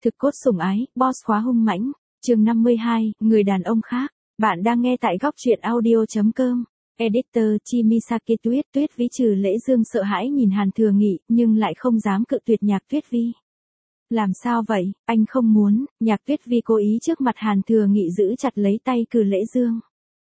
Thực cốt sủng ái, boss khóa hung mãnh. Chương 52, người đàn ông khác. Bạn đang nghe tại góc truyện audio.com. Editor Chimisaki Tuyết Vĩ trừ Lễ Dương sợ hãi nhìn Hàn Thừa Nghị, nhưng lại không dám cự tuyệt Nhạc Tuyết Vi. Làm sao vậy, anh không muốn? Nhạc Tuyết Vi cố ý trước mặt Hàn Thừa Nghị giữ chặt lấy tay Cừ Lễ Dương.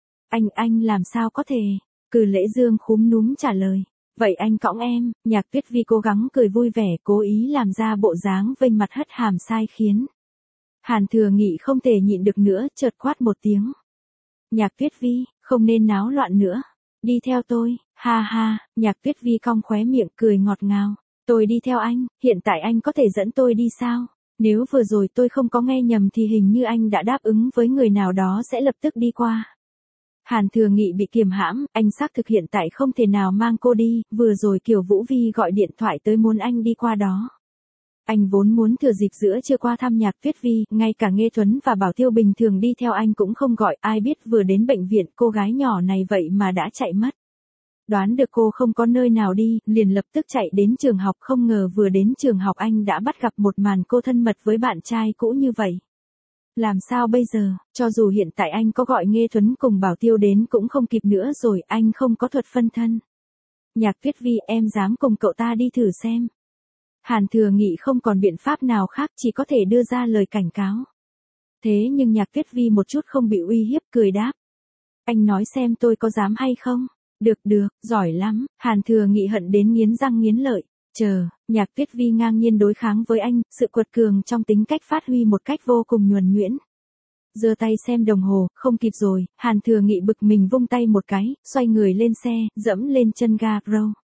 Anh làm sao có thể? Cừ Lễ Dương khúm núm trả lời. Vậy anh cõng em. Nhạc Tuyết Vi cố gắng cười vui vẻ, cố ý làm ra bộ dáng vênh mặt hất hàm sai khiến. Hàn Thừa Nghị không thể nhịn được nữa, chợt quát một tiếng. Nhạc Tuyết Vi, không nên náo loạn nữa. Đi theo tôi, ha ha. Nhạc Tuyết Vi cong khóe miệng cười ngọt ngào. Tôi đi theo anh, hiện tại anh có thể dẫn tôi đi sao? Nếu vừa rồi tôi không có nghe nhầm thì hình như anh đã đáp ứng với người nào đó sẽ lập tức đi qua. Hàn Thừa Nghị bị kiềm hãm, anh xác thực hiện tại không thể nào mang cô đi, vừa rồi Kiều Vũ Vi gọi điện thoại tới muốn anh đi qua đó. Anh vốn muốn thừa dịp giữa trưa qua thăm Nhạc Tuyết Vi, ngay cả Nghê Thuấn và Bảo Tiêu bình thường đi theo anh cũng không gọi, ai biết vừa đến bệnh viện cô gái nhỏ này vậy mà đã chạy mất. Đoán được cô không có nơi nào đi, liền lập tức chạy đến trường học, không ngờ vừa đến trường học anh đã bắt gặp một màn cô thân mật với bạn trai cũ như vậy. Làm sao bây giờ, cho dù hiện tại anh có gọi Nghê Thuấn cùng Bảo Tiêu đến cũng không kịp nữa rồi, anh không có thuật phân thân. Nhạc Tuyết Vi, em dám cùng cậu ta đi thử xem. Hàn Thừa Nghị không còn biện pháp nào khác, chỉ có thể đưa ra lời cảnh cáo. Thế nhưng Nhạc Tuyết Vi một chút không bị uy hiếp, cười đáp. Anh nói xem tôi có dám hay không? Được, giỏi lắm. Hàn Thừa Nghị hận đến nghiến răng nghiến lợi. Nhạc Tuyết Vi ngang nhiên đối kháng với anh, sự quật cường trong tính cách phát huy một cách vô cùng nhuần nhuyễn. Giơ tay xem đồng hồ, không kịp rồi, Hàn Thừa Nghị bực mình vung tay một cái, xoay người lên xe, dẫm lên chân ga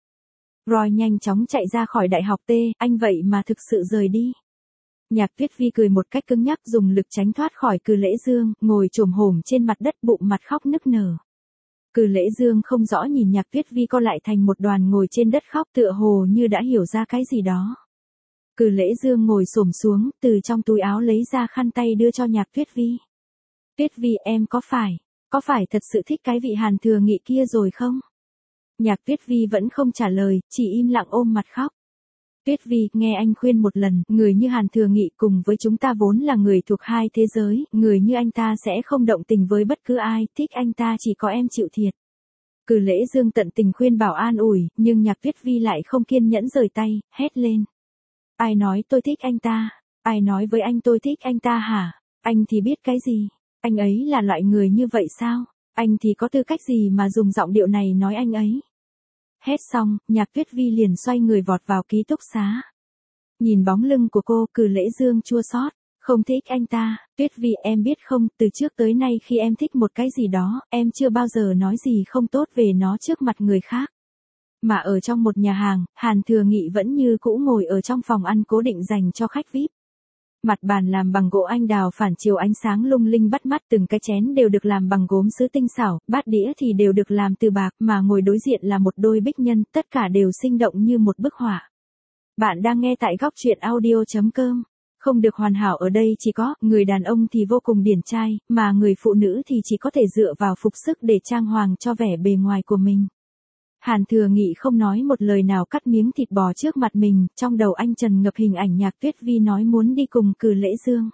Roy nhanh chóng chạy ra khỏi đại học T, anh vậy mà thực sự rời đi. Nhạc Tuyết Vi cười một cách cứng nhắc dùng lực tránh thoát khỏi Cừ Lễ Dương, ngồi chồm hổm trên mặt đất bụng mặt khóc nức nở. Cừ Lễ Dương không rõ nhìn Nhạc Tuyết Vi co lại thành một đoàn ngồi trên đất khóc tựa hồ như đã hiểu ra cái gì đó. Cừ Lễ Dương ngồi xổm xuống, từ trong túi áo lấy ra khăn tay đưa cho Nhạc Tuyết Vi. Tuyết Vi, em có phải thật sự thích cái vị Hàn Thừa Nghị kia rồi không? Nhạc Tuyết Vi vẫn không trả lời, chỉ im lặng ôm mặt khóc. Tuyết Vi, nghe anh khuyên một lần, người như Hàn Thừa Nghị cùng với chúng ta vốn là người thuộc hai thế giới, người như anh ta sẽ không động tình với bất cứ ai, thích anh ta chỉ có em chịu thiệt. Cừ Lễ Dương tận tình khuyên bảo an ủi, nhưng Nhạc Tuyết Vi lại không kiên nhẫn rời tay, hét lên. Ai nói tôi thích anh ta? Ai nói với anh tôi thích anh ta hả? Anh thì biết cái gì? Anh ấy là loại người như vậy sao? Anh thì có tư cách gì mà dùng giọng điệu này nói anh ấy? Hét xong, Nhạc Tuyết Vi liền xoay người vọt vào ký túc xá. Nhìn bóng lưng của cô, Cừ Lễ Dương chua xót. Không thích anh ta, Tuyết Vi em biết không, từ trước tới nay khi em thích một cái gì đó, em chưa bao giờ nói gì không tốt về nó trước mặt người khác. Mà ở trong một nhà hàng, Hàn Thừa Nghị vẫn như cũ ngồi ở trong phòng ăn cố định dành cho khách VIP. Mặt bàn làm bằng gỗ anh đào phản chiếu ánh sáng lung linh bắt mắt, từng cái chén đều được làm bằng gốm sứ tinh xảo, bát đĩa thì đều được làm từ bạc, mà ngồi đối diện là một đôi bích nhân, tất cả đều sinh động như một bức họa. Bạn đang nghe tại góc truyện audio.com. Không được hoàn hảo ở đây chỉ có, người đàn ông thì vô cùng điển trai, mà người phụ nữ thì chỉ có thể dựa vào phục sức để trang hoàng cho vẻ bề ngoài của mình. Hàn Thừa Nghị không nói một lời nào cắt miếng thịt bò trước mặt mình, trong đầu anh tràn ngập hình ảnh Nhạc Tuyết Vi nói muốn đi cùng Cừ Lễ Dương.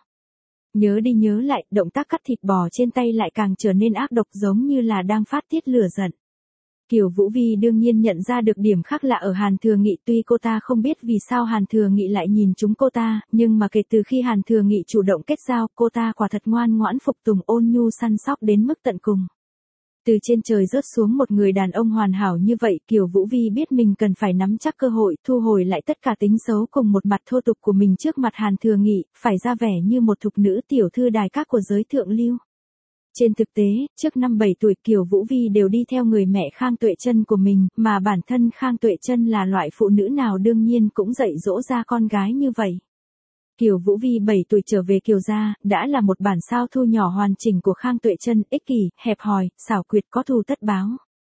Nhớ đi nhớ lại, động tác cắt thịt bò trên tay lại càng trở nên ác độc giống như là đang phát tiết lửa giận. Kiều Vũ Vi đương nhiên nhận ra được điểm khác lạ ở Hàn Thừa Nghị, tuy cô ta không biết vì sao Hàn Thừa Nghị lại nhìn trúng cô ta, nhưng mà kể từ khi Hàn Thừa Nghị chủ động kết giao, cô ta quả thật ngoan ngoãn phục tùng ôn nhu săn sóc đến mức tận cùng. Từ trên trời rớt xuống một người đàn ông hoàn hảo như vậy, Kiều Vũ Vi biết mình cần phải nắm chắc cơ hội, thu hồi lại tất cả tính xấu cùng một mặt thô tục của mình trước mặt Hàn Thừa Nghị, phải ra vẻ như một thục nữ tiểu thư đài các của giới thượng lưu. Trên thực tế, trước năm 7 tuổi Kiều Vũ Vi đều đi theo người mẹ Khang Tuệ Trân của mình, mà bản thân Khang Tuệ Trân là loại phụ nữ nào đương nhiên cũng dạy dỗ ra con gái như vậy. Kiều Vũ Vi 7 tuổi trở về Kiều gia, đã là một bản sao thu nhỏ hoàn chỉnh của Khang Tuệ Trân, ích kỷ, hẹp hòi, xảo quyệt có thù tất báo.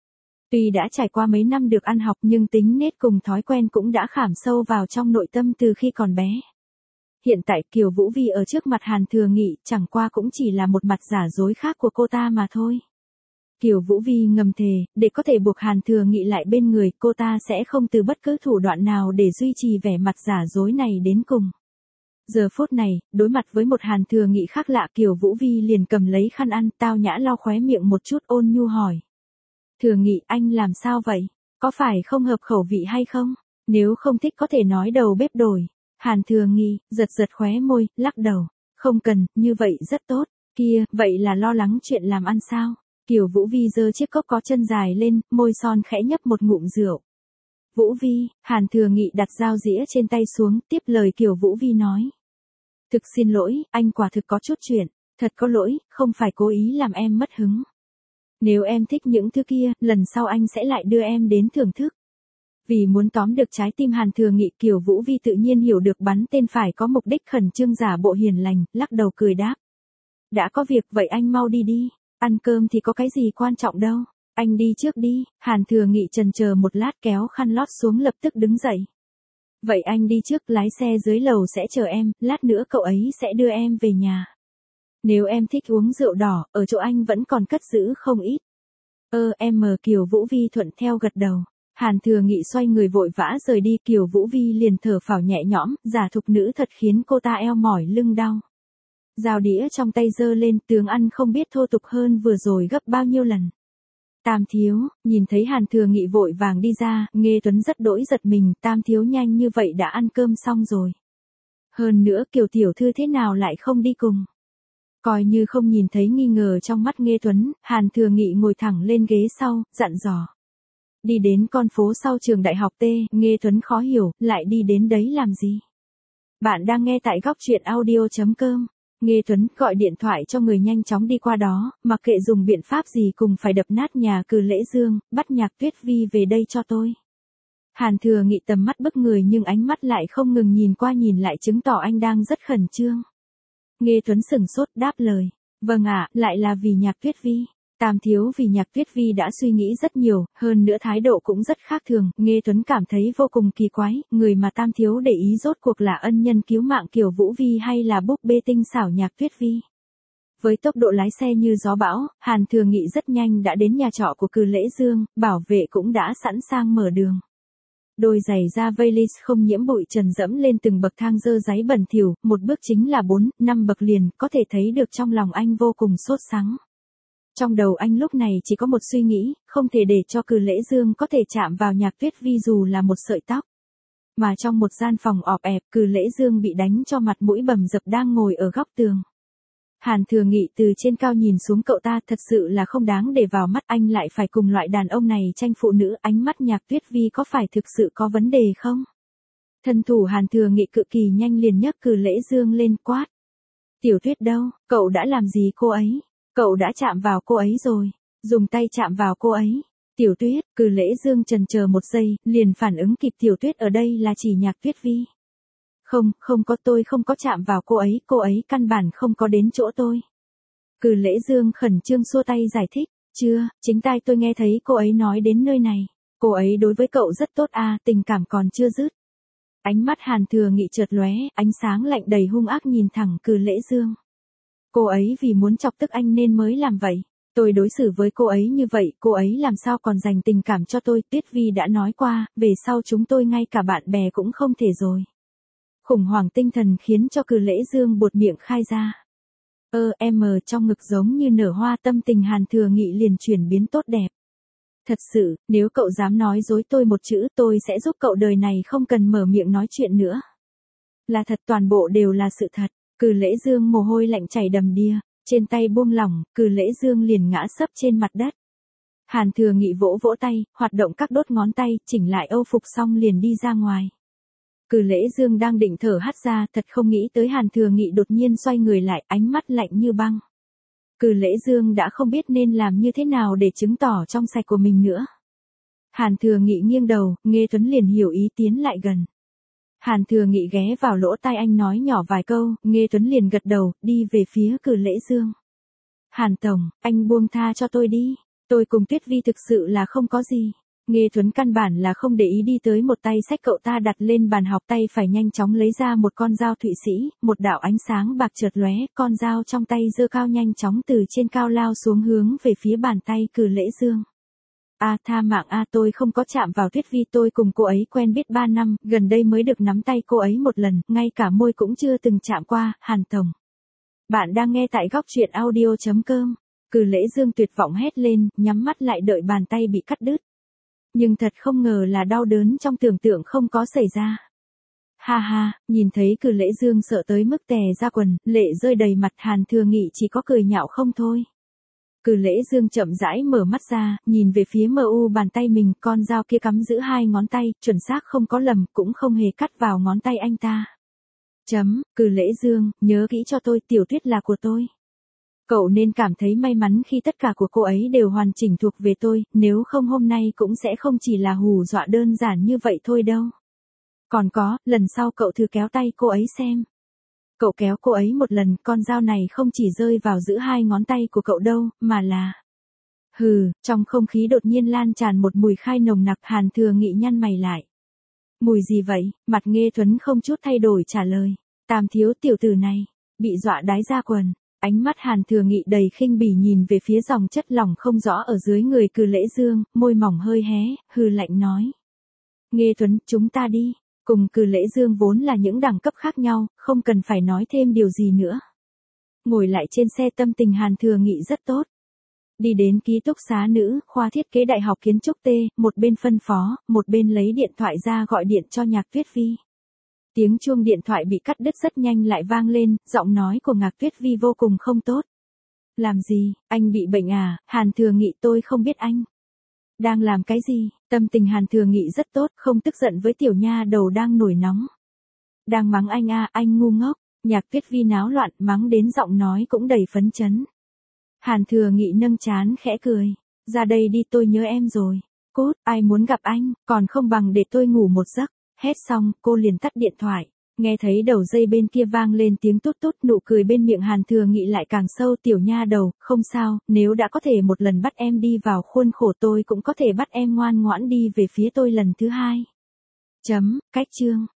Tuy đã trải qua mấy năm được ăn học nhưng tính nết cùng thói quen cũng đã khảm sâu vào trong nội tâm từ khi còn bé. Hiện tại Kiều Vũ Vi ở trước mặt Hàn Thừa Nghị chẳng qua cũng chỉ là một mặt giả dối khác của cô ta mà thôi. Kiều Vũ Vi ngầm thề, để có thể buộc Hàn Thừa Nghị lại bên người, cô ta sẽ không từ bất cứ thủ đoạn nào để duy trì vẻ mặt giả dối này đến cùng. Giờ phút này, đối mặt với một Hàn Thừa Nghị khác lạ, Kiều Vũ Vi liền cầm lấy khăn ăn, tao nhã lau khóe miệng một chút, ôn nhu hỏi. Thừa Nghị, anh làm sao vậy? Có phải không hợp khẩu vị hay không? Nếu không thích có thể nói đầu bếp đổi. Hàn Thừa Nghị, giật giật khóe môi, lắc đầu. Không cần, như vậy rất tốt. Kia, vậy là lo lắng chuyện làm ăn sao? Kiều Vũ Vi giơ chiếc cốc có chân dài lên, môi son khẽ nhấp một ngụm rượu. Vũ Vi, Hàn Thừa Nghị đặt dao dĩa trên tay xuống, tiếp lời Kiều Vũ Vi nói. Thực xin lỗi, anh quả thực có chút chuyện, thật có lỗi, không phải cố ý làm em mất hứng. Nếu em thích những thứ kia, lần sau anh sẽ lại đưa em đến thưởng thức. Vì muốn tóm được trái tim Hàn Thừa Nghị, Kiều Vũ Vi tự nhiên hiểu được bắn tên phải có mục đích, khẩn trương giả bộ hiền lành, lắc đầu cười đáp. Đã có việc, vậy anh mau đi đi, ăn cơm thì có cái gì quan trọng đâu. Anh đi trước đi. Hàn Thừa Nghị chần chờ một lát, kéo khăn lót xuống, lập tức đứng dậy. Vậy anh đi trước, lái xe dưới lầu sẽ chờ em, lát nữa cậu ấy sẽ đưa em về nhà. Nếu em thích uống rượu đỏ, ở chỗ anh vẫn còn cất giữ không ít. Kiều Vũ Vi thuận theo gật đầu. Hàn Thừa Nghị xoay người vội vã rời đi, Kiều Vũ Vi liền thở phào nhẹ nhõm, giả thục nữ thật khiến cô ta eo mỏi lưng đau. Dao đĩa trong tay giơ lên, tướng ăn không biết thô tục hơn vừa rồi gấp bao nhiêu lần. Tam thiếu, nhìn thấy Hàn Thừa Nghị vội vàng đi ra, Nghê Tuấn rất đỗi giật mình, Tam thiếu nhanh như vậy đã ăn cơm xong rồi. Hơn nữa Kiều tiểu thư thế nào lại không đi cùng. Coi như không nhìn thấy nghi ngờ trong mắt Nghê Tuấn, Hàn Thừa Nghị ngồi thẳng lên ghế sau, dặn dò. Đi đến con phố sau trường đại học T, Nghê Tuấn khó hiểu, lại đi đến đấy làm gì? Bạn đang nghe tại góc truyện audio.com. Nghê Tuấn gọi điện thoại cho người nhanh chóng đi qua đó, mặc kệ dùng biện pháp gì cùng phải đập nát nhà Cử Lễ Dương, bắt Nhạc Tuyết Vi về đây cho tôi. Hàn Thừa Nghị tầm mắt bức người nhưng ánh mắt lại không ngừng nhìn qua nhìn lại, chứng tỏ anh đang rất khẩn trương. Nghê Tuấn sửng sốt đáp lời. Vâng ạ, lại là vì Nhạc Tuyết Vi. Tam thiếu vì Nhạc Tuyết Vi đã suy nghĩ rất nhiều, hơn nữa thái độ cũng rất khác thường. Nghê Tuấn cảm thấy vô cùng kỳ quái, người mà Tam thiếu để ý rốt cuộc là ân nhân cứu mạng Kiều Vũ Vi hay là búp bê tinh xảo Nhạc Tuyết Vi. Với tốc độ lái xe như gió bão, Hàn Thừa Nghị rất nhanh đã đến nhà trọ của Cử Lễ Dương, bảo vệ cũng đã sẵn sàng mở đường. Đôi giày da Valiz không nhiễm bụi trần dẫm lên từng bậc thang dơ dáy bẩn thỉu, một bước chính là 4, 5 bậc liền, có thể thấy được trong lòng anh vô cùng sốt sắng. Trong đầu anh lúc này chỉ có một suy nghĩ, không thể để cho Cử Lễ Dương có thể chạm vào Nhạc Tuyết Vi dù là một sợi tóc. Mà trong một gian phòng ọp ẹp, Cử Lễ Dương bị đánh cho mặt mũi bầm dập đang ngồi ở góc tường. Hàn Thừa Nghị từ trên cao nhìn xuống cậu ta, thật sự là không đáng để vào mắt, anh lại phải cùng loại đàn ông này tranh phụ nữ, ánh mắt Nhạc Tuyết Vi có phải thực sự có vấn đề không? Thân thủ Hàn Thừa Nghị cực kỳ nhanh liền nhấc Cử Lễ Dương lên quát. Tiểu Tuyết đâu, cậu đã làm gì cô ấy? Cậu đã chạm vào cô ấy rồi, dùng tay chạm vào cô ấy. Tiểu Tuyết, Cử Lễ Dương chần chờ một giây, liền phản ứng kịp Tiểu Tuyết ở đây là chỉ Nhạc Tuyết Vi. Không có, tôi không có chạm vào cô ấy căn bản không có đến chỗ tôi. Cử Lễ Dương khẩn trương xua tay giải thích, chưa, chính tai tôi nghe thấy cô ấy nói đến nơi này. Cô ấy đối với cậu rất tốt à, tình cảm còn chưa dứt. Ánh mắt Hàn Thừa Nghị chợt lóe, ánh sáng lạnh đầy hung ác nhìn thẳng Cử Lễ Dương. Cô ấy vì muốn chọc tức anh nên mới làm vậy. Tôi đối xử với cô ấy như vậy, cô ấy làm sao còn dành tình cảm cho tôi. Tuyết Vi đã nói qua, về sau chúng tôi ngay cả bạn bè cũng không thể rồi. Khủng hoảng tinh thần khiến cho Cử Lễ Dương buột miệng khai ra. Trong ngực giống như nở hoa, tâm tình Hàn Thừa Nghị liền chuyển biến tốt đẹp. Thật sự, nếu cậu dám nói dối tôi một chữ, tôi sẽ giúp cậu đời này không cần mở miệng nói chuyện nữa. Là thật, toàn bộ đều là sự thật. Cử Lễ Dương mồ hôi lạnh chảy đầm đìa, trên tay buông lỏng, Cử Lễ Dương liền ngã sấp trên mặt đất. Hàn Thừa Nghị vỗ vỗ tay, hoạt động các đốt ngón tay, chỉnh lại âu phục xong liền đi ra ngoài. Cử Lễ Dương đang định thở hắt ra, thật không nghĩ tới Hàn Thừa Nghị đột nhiên xoay người lại, ánh mắt lạnh như băng. Cử Lễ Dương đã không biết nên làm như thế nào để chứng tỏ trong sạch của mình nữa. Hàn Thừa Nghị nghiêng đầu, Nghê Tuấn liền hiểu ý tiến lại gần. Hàn Thừa Nghị ghé vào lỗ tai anh nói nhỏ vài câu, Nghê Tuấn liền gật đầu, đi về phía Cử Lễ Dương. Hàn Tổng, anh buông tha cho tôi đi, tôi cùng Tuyết Vi thực sự là không có gì. Nghê Tuấn căn bản là không để ý, đi tới một tay xách cậu ta đặt lên bàn học, tay phải nhanh chóng lấy ra một con dao Thụy Sĩ, một đạo ánh sáng bạc chợt lóe, con dao trong tay giơ cao nhanh chóng từ trên cao lao xuống hướng về phía bàn tay Cử Lễ Dương. Tha mạng tôi không có chạm vào Tuyết Vi, tôi cùng cô ấy quen biết 3 năm, gần đây mới được nắm tay cô ấy một lần, ngay cả môi cũng chưa từng chạm qua. Hàn Tổng. Bạn đang nghe tại góc truyện audio.com. Cử Lễ Dương tuyệt vọng hét lên, nhắm mắt lại đợi bàn tay bị cắt đứt. Nhưng thật không ngờ là đau đớn trong tưởng tượng không có xảy ra. Ha ha, nhìn thấy Cử Lễ Dương sợ tới mức tè ra quần, lệ rơi đầy mặt. Hàn Thừa Nghị chỉ có cười nhạo không thôi. Cử Lễ Dương chậm rãi mở mắt ra, nhìn về phía bàn tay mình, con dao kia cắm giữ 2 ngón tay, chuẩn xác không có lầm, cũng không hề cắt vào ngón tay anh ta. Cử Lễ Dương, nhớ kỹ cho tôi, Tiểu Tuyết là của tôi. Cậu nên cảm thấy may mắn khi tất cả của cô ấy đều hoàn chỉnh thuộc về tôi, nếu không hôm nay cũng sẽ không chỉ là hù dọa đơn giản như vậy thôi đâu. Còn có, lần sau cậu thử kéo tay cô ấy xem. Cậu kéo cô ấy một lần, con dao này không chỉ rơi vào giữa 2 ngón tay của cậu đâu, mà là... Hừ, trong không khí đột nhiên lan tràn một mùi khai nồng nặc. Hàn Thừa Nghị nhăn mày lại. Mùi gì vậy? Mặt Nghê Thuấn không chút thay đổi trả lời. Tam thiếu tiểu tử này, bị dọa đái ra quần. Ánh mắt Hàn Thừa Nghị đầy khinh bỉ nhìn về phía dòng chất lỏng không rõ ở dưới người Cử Lễ Dương, môi mỏng hơi hé, hừ lạnh nói. Nghê Thuấn, chúng ta đi. Cùng Cử Lễ Dương vốn là những đẳng cấp khác nhau, không cần phải nói thêm điều gì nữa. Ngồi lại trên xe tâm tình Hàn Thừa Nghị rất tốt. Đi đến ký túc xá nữ, khoa thiết kế Đại học Kiến trúc T, một bên phân phó, một bên lấy điện thoại ra gọi điện cho Nhạc Tuyết Vi. Tiếng chuông điện thoại bị cắt đứt rất nhanh lại vang lên, giọng nói của Nhạc Tuyết Vi vô cùng không tốt. Làm gì, anh bị bệnh à? Hàn Thừa Nghị, tôi không biết anh đang làm cái gì. Tâm tình Hàn Thừa Nghị rất tốt, không tức giận với tiểu nha đầu đang nổi nóng. Đang mắng anh anh ngu ngốc. Nhạc Tuyết Vi náo loạn, mắng đến giọng nói cũng đầy phấn chấn. Hàn Thừa Nghị nâng trán khẽ cười. Ra đây đi, tôi nhớ em rồi. Cút, ai muốn gặp anh, còn không bằng để tôi ngủ một giấc. Hét xong, cô liền tắt điện thoại. Nghe thấy đầu dây bên kia vang lên tiếng tút tút, nụ cười bên miệng Hàn Thừa Nghị lại càng sâu. Tiểu nha đầu, không sao, nếu đã có thể một lần bắt em đi vào khuôn khổ, tôi cũng có thể bắt em ngoan ngoãn đi về phía tôi lần thứ 2. Cách chương.